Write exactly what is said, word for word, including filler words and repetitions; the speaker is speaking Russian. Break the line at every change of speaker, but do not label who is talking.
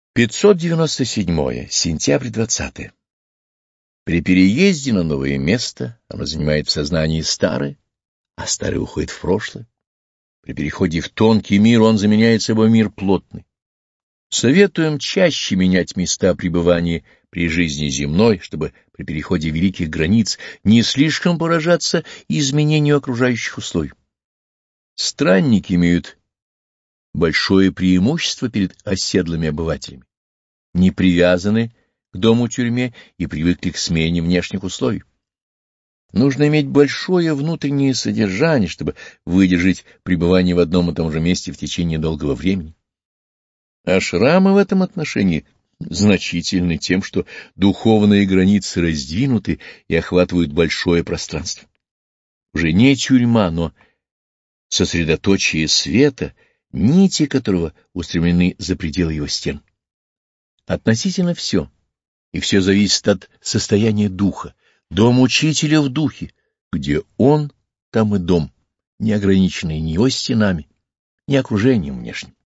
пятьсот девяносто седьмое. Сентябрь двадцатое. При переезде на новое место оно занимает в сознании старое, а старое уходит в прошлое. При переходе в тонкий мир он заменяет собой мир плотный. Советуем чаще менять места пребывания при жизни земной, чтобы при переходе великих границ не слишком поражаться изменению окружающих условий. Странники имеют большое преимущество перед оседлыми обывателями, не привязаны к дому-тюрьме и привыкли к смене внешних условий. Нужно иметь большое внутреннее содержание, чтобы выдержать пребывание в одном и том же месте в течение долгого времени. Ашрамы в этом отношении значительны тем, что духовные границы раздвинуты и охватывают большое пространство. Уже не тюрьма, но сосредоточие света, нити которого устремлены за пределы его стен. Относительно все, и все зависит от состояния духа. Дом учителя в духе, где он, там и дом, не ограниченный ни его стенами, ни окружением внешним.